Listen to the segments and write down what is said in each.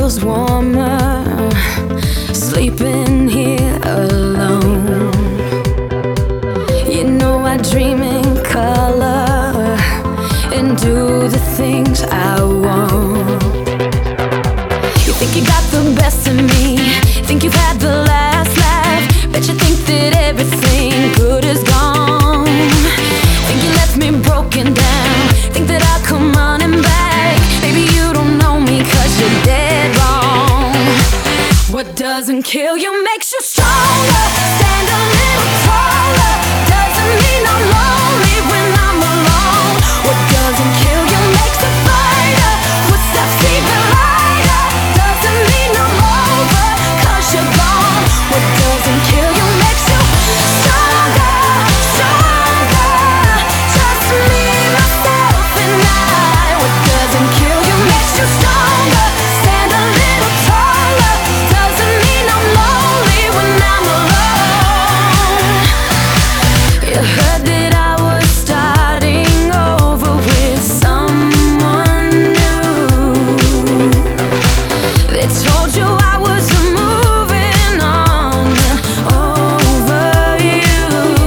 feels warmer sleeping here alone. You know I dream in color and do the things I want. You think you got the best of me, think you've had the last laugh, bet you think that everything good is gone. Think you left me broken down, think that I'll come running back. Baby, you don't know me 'cause you're dead wrong. What doesn't kill you makes you stronger. Stand a little taller. Doesn't mean I'm lonely when I'm alone. What doesn't kill you makes a fighter. Footsteps even lighter. Doesn't mean I'm over 'cause you're gone. What doesn't kill you makes you stronger, stronger. Just me, myself, and I. What doesn't kill you makes you stronger. Stand a little taller. Doesn't mean I'm lonely when I'm alone. You heard that I was starting over with someone new. They told you I was moving on over you.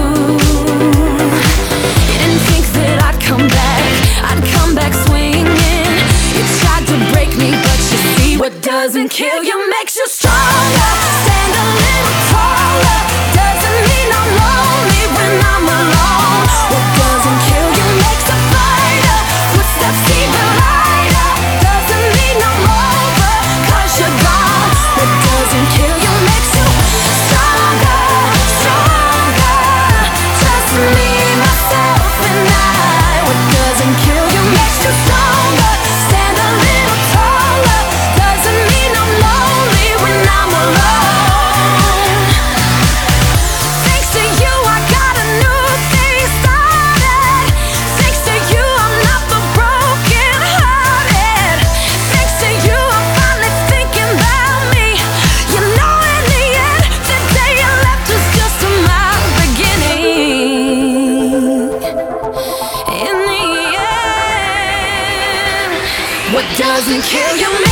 You didn't think that I'd come back swinging. You tried to break me, but you see what doesn't kill you makes you stronger. Stand a little taller. Doesn't mean I'm lonely when I'm alone. What doesn't kill you makes a fighter. Footsteps even lighter. Doesn't mean I'm over 'cause you're gone. What doesn't kill you makes you stronger, stronger. Just me, myself, and I. What doesn't kill you makes you stronger. Stand a little taller. Doesn't mean I'm lonely when I'm alone. Thanks to you, I got a new thing started. Thanks to you, I'm not the broken hearted. Thanks to you, I'm finally thinking about me. You know, in the end, the day you left was just my beginning. In the end, what doesn't kill you